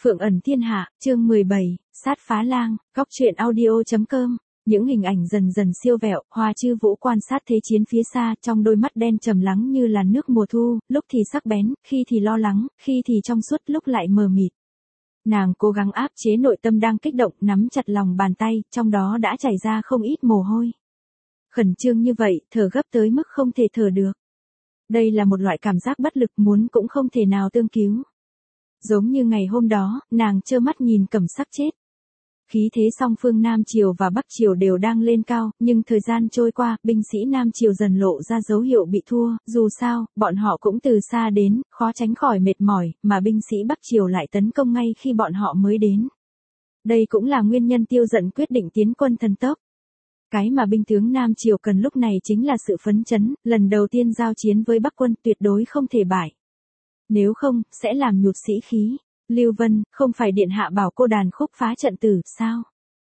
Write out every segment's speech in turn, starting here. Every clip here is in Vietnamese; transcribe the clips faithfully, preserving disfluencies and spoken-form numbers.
Phượng ẩn thiên hạ, chương mười bảy, sát phá lang, góc truyện audio.com. Những hình ảnh dần dần siêu vẹo, Hoa Chư Vũ quan sát thế chiến phía xa, trong đôi mắt đen trầm lắng như là nước mùa thu, lúc thì sắc bén, khi thì lo lắng, khi thì trong suốt, lúc lại mờ mịt. Nàng cố gắng áp chế nội tâm đang kích động, nắm chặt lòng bàn tay, trong đó đã chảy ra không ít mồ hôi. Khẩn trương như vậy, thở gấp tới mức không thể thở được. Đây là một loại cảm giác bất lực, muốn cũng không thể nào tương cứu. Giống như ngày hôm đó, nàng trơ mắt nhìn Cẩm Sắc chết. Khí thế song phương Nam Triều và Bắc Triều đều đang lên cao, nhưng thời gian trôi qua, binh sĩ Nam Triều dần lộ ra dấu hiệu bị thua, dù sao, bọn họ cũng từ xa đến, khó tránh khỏi mệt mỏi, mà binh sĩ Bắc Triều lại tấn công ngay khi bọn họ mới đến. Đây cũng là nguyên nhân Tiêu Dận quyết định tiến quân thần tốc. Cái mà binh tướng Nam Triều cần lúc này chính là sự phấn chấn, lần đầu tiên giao chiến với Bắc quân tuyệt đối không thể bại. Nếu không, sẽ làm nhụt sĩ khí. Lưu Vân, không phải điện hạ bảo cô đàn khúc phá trận tử, sao?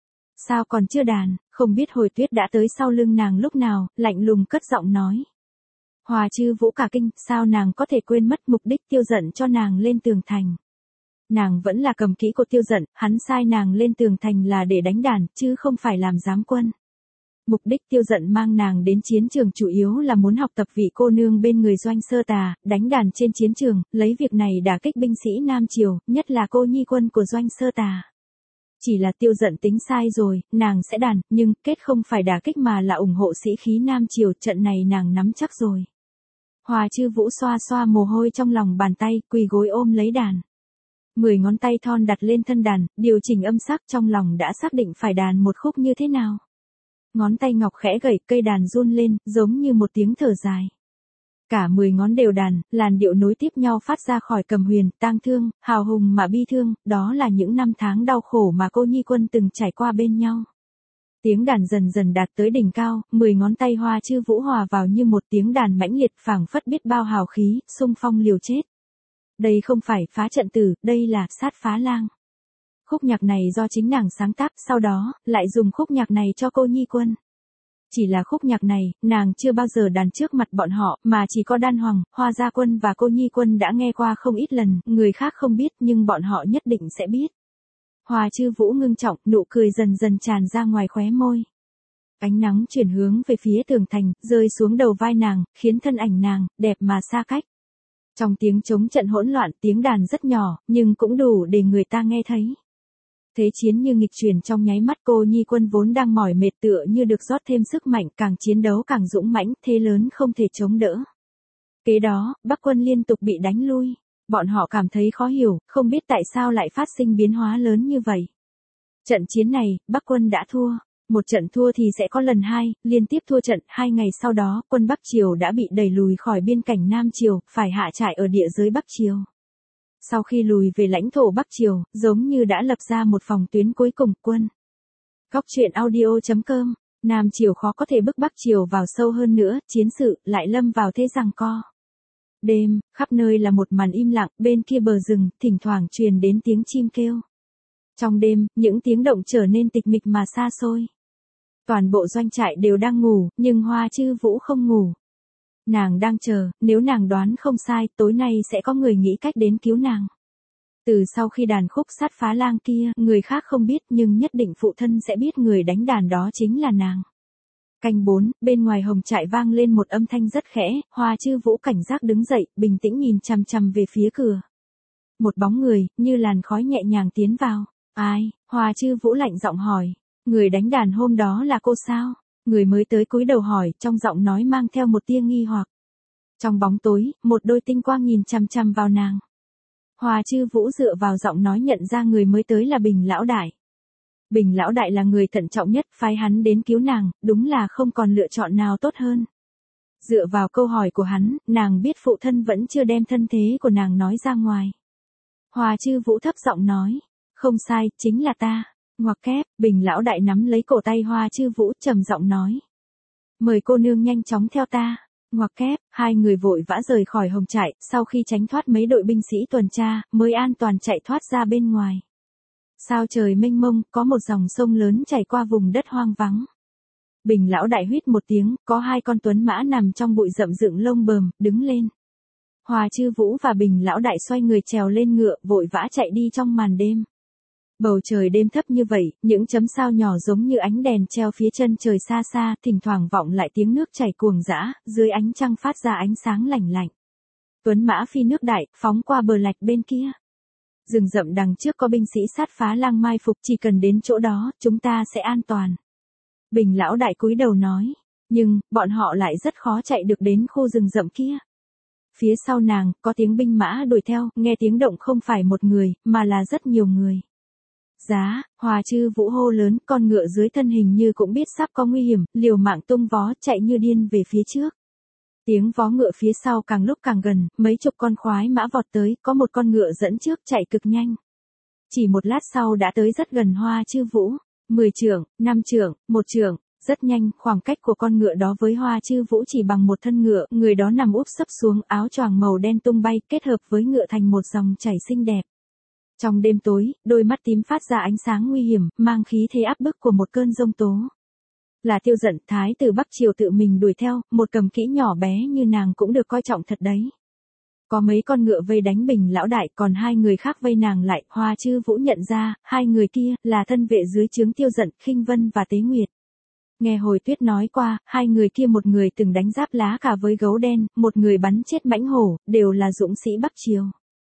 Sao còn chưa đàn, không biết Hồi Tuyết đã tới sau lưng nàng lúc nào, lạnh lùng cất giọng nói. Hoa Chư Vũ cả kinh, sao nàng có thể quên mất mục đích Tiêu Dận cho nàng lên tường thành. Nàng vẫn là cầm kỹ của Tiêu Dận, hắn sai nàng lên tường thành là để đánh đàn, chứ không phải làm giám quân. Mục đích Tiêu Dận mang nàng đến chiến trường chủ yếu là muốn học tập vị cô nương bên người Doanh Sơ Tà, đánh đàn trên chiến trường, lấy việc này đả kích binh sĩ Nam Triều, nhất là cô nhi quân của Doanh Sơ Tà. Chỉ là Tiêu Dận tính sai rồi, nàng sẽ đàn, nhưng kết không phải đả kích mà là ủng hộ sĩ khí Nam Triều, trận này nàng nắm chắc rồi. Hoa Chư Vũ xoa xoa mồ hôi trong lòng bàn tay, quỳ gối ôm lấy đàn. Mười ngón tay thon đặt lên thân đàn, điều chỉnh âm sắc, trong lòng đã xác định phải đàn một khúc như thế nào. Ngón tay ngọc khẽ gảy, cây đàn run lên, giống như một tiếng thở dài. Cả mười ngón đều đàn, làn điệu nối tiếp nhau phát ra khỏi Cầm Huyền, tang thương, hào hùng mà bi thương, đó là những năm tháng đau khổ mà cô nhi quân từng trải qua bên nhau. Tiếng đàn dần dần đạt tới đỉnh cao, mười ngón tay Hoa Chư Vũ hòa vào như một tiếng đàn mãnh liệt, phảng phất biết bao hào khí, xung phong liều chết. Đây không phải phá trận tử, đây là sát phá lang. Khúc nhạc này do chính nàng sáng tác, sau đó, lại dùng khúc nhạc này cho cô nhi quân. Chỉ là khúc nhạc này, nàng chưa bao giờ đàn trước mặt bọn họ, mà chỉ có Đan Hoàng, Hoa Gia Quân và cô nhi quân đã nghe qua không ít lần, người khác không biết nhưng bọn họ nhất định sẽ biết. Hoa Chư Vũ ngưng trọng, nụ cười dần dần tràn ra ngoài khóe môi. Ánh nắng chuyển hướng về phía tường thành, rơi xuống đầu vai nàng, khiến thân ảnh nàng, đẹp mà xa cách. Trong tiếng trống trận hỗn loạn, tiếng đàn rất nhỏ, nhưng cũng đủ để người ta nghe thấy. Thế chiến như nghịch chuyển trong nháy mắt, cô nhi quân vốn đang mỏi mệt tựa như được rót thêm sức mạnh, càng chiến đấu càng dũng mãnh, thế lớn không thể chống đỡ. Kế đó, Bắc quân liên tục bị đánh lui. Bọn họ cảm thấy khó hiểu, không biết tại sao lại phát sinh biến hóa lớn như vậy. Trận chiến này, Bắc quân đã thua. Một trận thua thì sẽ có lần hai, liên tiếp thua trận, hai ngày sau đó, quân Bắc Triều đã bị đẩy lùi khỏi biên cảnh Nam Triều, phải hạ trại ở địa giới Bắc Triều. Sau khi lùi về lãnh thổ Bắc Triều, giống như đã lập ra một phòng tuyến cuối cùng, quân. Góc truyện audio.com, Nam Triều khó có thể bức Bắc Triều vào sâu hơn nữa, chiến sự lại lâm vào thế giằng co. Đêm, khắp nơi là một màn im lặng, bên kia bờ rừng, thỉnh thoảng truyền đến tiếng chim kêu. Trong đêm, những tiếng động trở nên tịch mịch mà xa xôi. Toàn bộ doanh trại đều đang ngủ, nhưng Hoa Chư Vũ không ngủ. Nàng đang chờ, nếu nàng đoán không sai, tối nay sẽ có người nghĩ cách đến cứu nàng. Từ sau khi đàn khúc sát phá lang kia, người khác không biết nhưng nhất định phụ thân sẽ biết người đánh đàn đó chính là nàng. Canh bốn, bên ngoài hồng trại vang lên một âm thanh rất khẽ, Hoa Chư Vũ cảnh giác đứng dậy, bình tĩnh nhìn chằm chằm về phía cửa. Một bóng người, như làn khói nhẹ nhàng tiến vào. Ai? Hoa Chư Vũ lạnh giọng hỏi. Người đánh đàn hôm đó là cô sao? Người mới tới cúi đầu hỏi, trong giọng nói mang theo một tia nghi hoặc. Trong bóng tối, một đôi tinh quang nhìn chằm chằm vào nàng. Hoa Chư Vũ dựa vào giọng nói nhận ra người mới tới là Bình Lão Đại. Bình Lão Đại là người thận trọng nhất, phái hắn đến cứu nàng, đúng là không còn lựa chọn nào tốt hơn. Dựa vào câu hỏi của hắn, nàng biết phụ thân vẫn chưa đem thân thế của nàng nói ra ngoài. Hoa Chư Vũ thấp giọng nói, không sai, chính là ta. Ngoặc kép, Bình Lão Đại nắm lấy cổ tay Hoa Chư Vũ, trầm giọng nói. Mời cô nương nhanh chóng theo ta. Ngoặc kép, hai người vội vã rời khỏi hồng trại, sau khi tránh thoát mấy đội binh sĩ tuần tra, mới an toàn chạy thoát ra bên ngoài. Sao trời mênh mông, có một dòng sông lớn chảy qua vùng đất hoang vắng. Bình Lão Đại huýt một tiếng, có hai con tuấn mã nằm trong bụi rậm dựng lông bờm, đứng lên. Hoa Chư Vũ và Bình Lão Đại xoay người trèo lên ngựa, vội vã chạy đi trong màn đêm. Bầu trời đêm thấp như vậy, những chấm sao nhỏ giống như ánh đèn treo phía chân trời xa xa, thỉnh thoảng vọng lại tiếng nước chảy cuồng dã, dưới ánh trăng phát ra ánh sáng lạnh lạnh. Tuấn mã phi nước đại, phóng qua bờ lạch bên kia. Rừng rậm đằng trước có binh sĩ sát phá lang mai phục, chỉ cần đến chỗ đó, chúng ta sẽ an toàn. Bình Lão Đại cúi đầu nói, nhưng, bọn họ lại rất khó chạy được đến khu rừng rậm kia. Phía sau nàng, có tiếng binh mã đuổi theo, nghe tiếng động không phải một người, mà là rất nhiều người. Giá, Hoa Chư Vũ hô lớn, con ngựa dưới thân hình như cũng biết sắp có nguy hiểm, liều mạng tung vó, chạy như điên về phía trước. Tiếng vó ngựa phía sau càng lúc càng gần, mấy chục con khoái mã vọt tới, có một con ngựa dẫn trước chạy cực nhanh. Chỉ một lát sau đã tới rất gần Hoa Chư Vũ, mười trượng, năm trượng, một trượng, rất nhanh, khoảng cách của con ngựa đó với Hoa Chư Vũ chỉ bằng một thân ngựa, người đó nằm úp sấp xuống, áo choàng màu đen tung bay, kết hợp với ngựa thành một dòng chảy xinh đẹp. Trong đêm tối, đôi mắt tím phát ra ánh sáng nguy hiểm, mang khí thế áp bức của một cơn giông tố. Là Tiêu Dận, thái tử Bắc Triều tự mình đuổi theo, một cầm kỹ nhỏ bé như nàng cũng được coi trọng thật đấy. Có mấy con ngựa vây đánh Bình Lão Đại, còn hai người khác vây nàng lại, Hoa Chư Vũ nhận ra, hai người kia, là thân vệ dưới trướng Tiêu Dận, Khinh Vân và Tế Nguyệt. Nghe Hồi Tuyết nói qua, hai người kia một người từng đánh giáp lá cả với gấu đen, một người bắn chết mãnh hổ, đều là dũng sĩ Bắc Triều.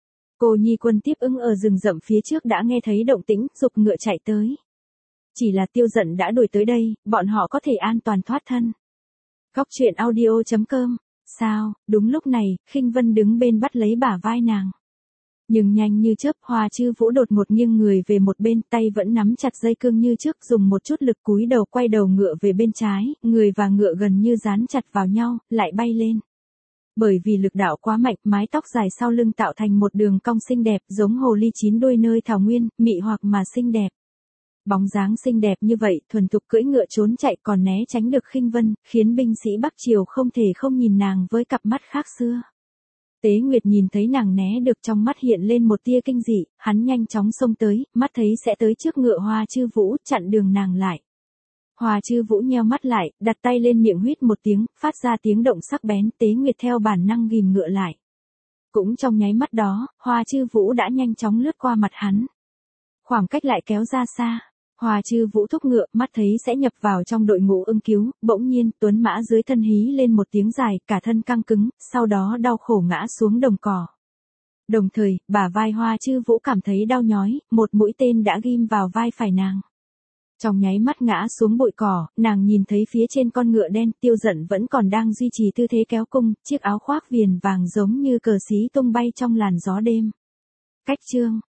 Cô Nhi Quân tiếp ứng ở rừng rậm phía trước đã nghe thấy động tĩnh, giục ngựa chạy tới. Chỉ là Tiêu Dận đã đuổi tới đây, bọn họ có thể an toàn thoát thân. Góc truyện audio chấm com. Sao, đúng lúc này, Khinh Vân đứng bên bắt lấy bả vai nàng. Nhưng nhanh như chớp, Hoa Chư Vũ đột ngột nghiêng người về một bên, tay vẫn nắm chặt dây cương như trước, dùng một chút lực cúi đầu quay đầu ngựa về bên trái, người và ngựa gần như dán chặt vào nhau, lại bay lên. Bởi vì lực đạo quá mạnh, mái tóc dài sau lưng tạo thành một đường cong xinh đẹp, giống hồ ly chín đuôi nơi thảo nguyên, mị hoặc mà xinh đẹp. Bóng dáng xinh đẹp như vậy, thuần thục cưỡi ngựa trốn chạy còn né tránh được Khinh Vân, khiến binh sĩ Bắc Triều không thể không nhìn nàng với cặp mắt khác xưa. Tế Nguyệt nhìn thấy nàng né được, trong mắt hiện lên một tia kinh dị, hắn nhanh chóng xông tới, mắt thấy sẽ tới trước ngựa Hoa Chư Vũ, chặn đường nàng lại. Hoa Chư Vũ nheo mắt lại, đặt tay lên miệng huýt một tiếng, phát ra tiếng động sắc bén, Tế Nguyệt theo bản năng ghìm ngựa lại. Cũng trong nháy mắt đó, Hoa Chư Vũ đã nhanh chóng lướt qua mặt hắn. Khoảng cách lại kéo ra xa. Hoa Chư Vũ thúc ngựa, mắt thấy sẽ nhập vào trong đội ngũ ưng cứu, bỗng nhiên, Tuấn mã dưới thân hí lên một tiếng dài, cả thân căng cứng, sau đó đau khổ ngã xuống đồng cỏ. Đồng thời, bả vai Hoa Chư Vũ cảm thấy đau nhói, một mũi tên đã ghim vào vai phải nàng. Trong nháy mắt ngã xuống bụi cỏ, nàng nhìn thấy phía trên con ngựa đen, Tiêu Dận vẫn còn đang duy trì tư thế kéo cung, chiếc áo khoác viền vàng giống như cờ xí tung bay trong làn gió đêm. Cách chương